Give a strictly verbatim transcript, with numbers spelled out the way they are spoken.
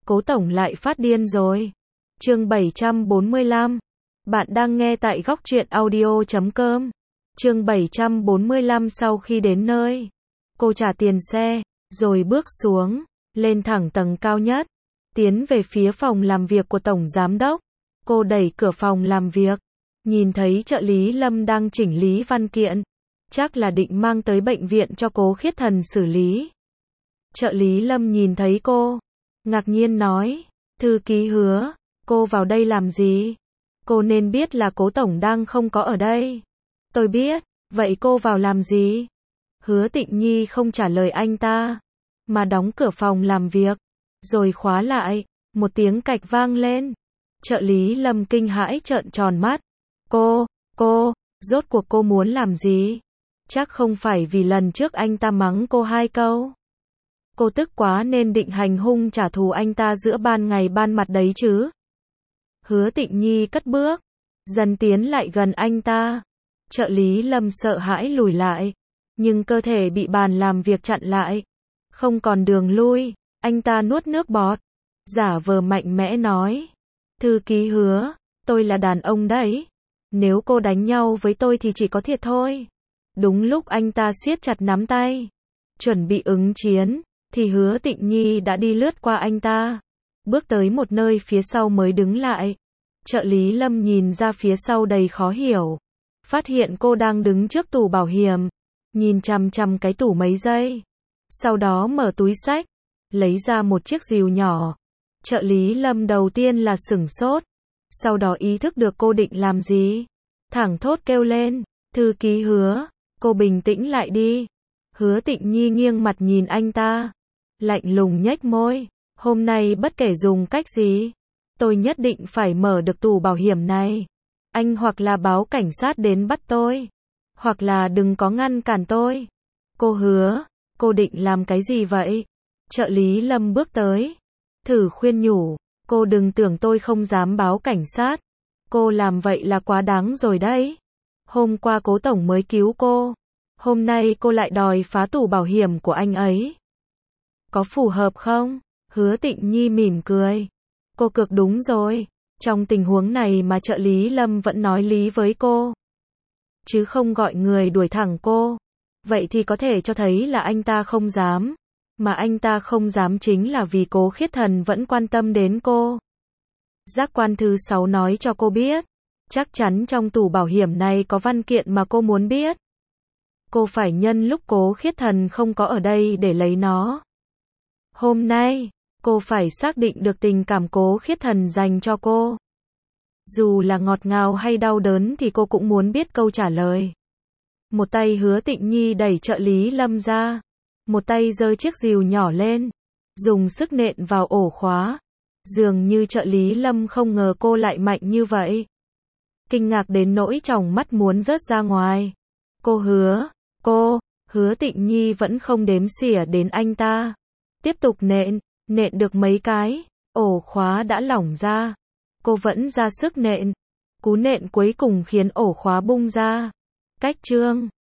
Cố tổng lại phát điên rồi. Chương bảy trăm bốn mươi lăm. Bạn đang nghe tại góc truyện audio chấm com. Chương bảy trăm bốn mươi lăm. Sau khi đến nơi, cô trả tiền xe, rồi bước xuống, lên thẳng tầng cao nhất, tiến về phía phòng làm việc của tổng giám đốc. Cô đẩy cửa phòng làm việc, nhìn thấy trợ lý Lâm đang chỉnh lý văn kiện, chắc là định mang tới bệnh viện cho Cố Khiết Thần xử lý. Trợ lý Lâm nhìn thấy cô, ngạc nhiên nói, thư ký Hứa, cô vào đây làm gì? Cô nên biết là Cố tổng đang không có ở đây. Tôi biết, vậy cô vào làm gì? Hứa Tịnh Nhi không trả lời anh ta, mà đóng cửa phòng làm việc, rồi khóa lại. Một tiếng cạch vang lên. Trợ lý Lâm kinh hãi trợn tròn mắt. Cô, cô, rốt cuộc cô muốn làm gì? Chắc không phải vì lần trước anh ta mắng cô hai câu. Cô tức quá nên định hành hung trả thù anh ta giữa ban ngày ban mặt đấy chứ. Hứa Tịnh Nhi cất bước, dần tiến lại gần anh ta. Trợ lý Lâm sợ hãi lùi lại, nhưng cơ thể bị bàn làm việc chặn lại. Không còn đường lui, anh ta nuốt nước bọt, giả vờ mạnh mẽ nói. Thư ký Hứa, tôi là đàn ông đấy. Nếu cô đánh nhau với tôi thì chỉ có thiệt thôi. Đúng lúc anh ta siết chặt nắm tay, chuẩn bị ứng chiến, thì Hứa Tịnh Nhi đã đi lướt qua anh ta, bước tới một nơi phía sau mới đứng lại. Trợ lý Lâm nhìn ra phía sau đầy khó hiểu, phát hiện cô đang đứng trước tủ bảo hiểm, nhìn chằm chằm cái tủ mấy giây. Sau đó mở túi xách, lấy ra một chiếc rìu nhỏ. Trợ lý Lâm đầu tiên là sửng sốt, sau đó ý thức được cô định làm gì, thẳng thốt kêu lên, thư ký Hứa, cô bình tĩnh lại đi. Hứa Tịnh Nhi nghiêng mặt nhìn anh ta, lạnh lùng nhếch môi, hôm nay bất kể dùng cách gì, tôi nhất định phải mở được tủ bảo hiểm này. Anh hoặc là báo cảnh sát đến bắt tôi, hoặc là đừng có ngăn cản tôi. Cô Hứa, cô định làm cái gì vậy? Trợ lý Lâm bước tới, thử khuyên nhủ, cô đừng tưởng tôi không dám báo cảnh sát. Cô làm vậy là quá đáng rồi đấy. Hôm qua Cố tổng mới cứu cô, hôm nay cô lại đòi phá tủ bảo hiểm của anh ấy. Có phù hợp không? Hứa Tịnh Nhi mỉm cười. Cô cực đúng rồi. Trong tình huống này mà trợ lý Lâm vẫn nói lý với cô, chứ không gọi người đuổi thẳng cô. Vậy thì có thể cho thấy là anh ta không dám. Mà anh ta không dám chính là vì Cố Khiết Thần vẫn quan tâm đến cô. Giác quan thứ sáu nói cho cô biết, chắc chắn trong tủ bảo hiểm này có văn kiện mà cô muốn biết. Cô phải nhân lúc Cố Khiết Thần không có ở đây để lấy nó. Hôm nay, cô phải xác định được tình cảm Cố Khiết Thần dành cho cô. Dù là ngọt ngào hay đau đớn thì cô cũng muốn biết câu trả lời. Một tay Hứa Tịnh Nhi đẩy trợ lý Lâm ra, một tay giơ chiếc rìu nhỏ lên, dùng sức nện vào ổ khóa. Dường như trợ lý Lâm không ngờ cô lại mạnh như vậy. Kinh ngạc đến nỗi tròng mắt muốn rớt ra ngoài. Cô Hứa, cô, Hứa Tịnh Nhi vẫn không đếm xỉa đến anh ta. Tiếp tục nện, nện được mấy cái, ổ khóa đã lỏng ra. Cô vẫn ra sức nện. Cú nện cuối cùng khiến ổ khóa bung ra. Cách chương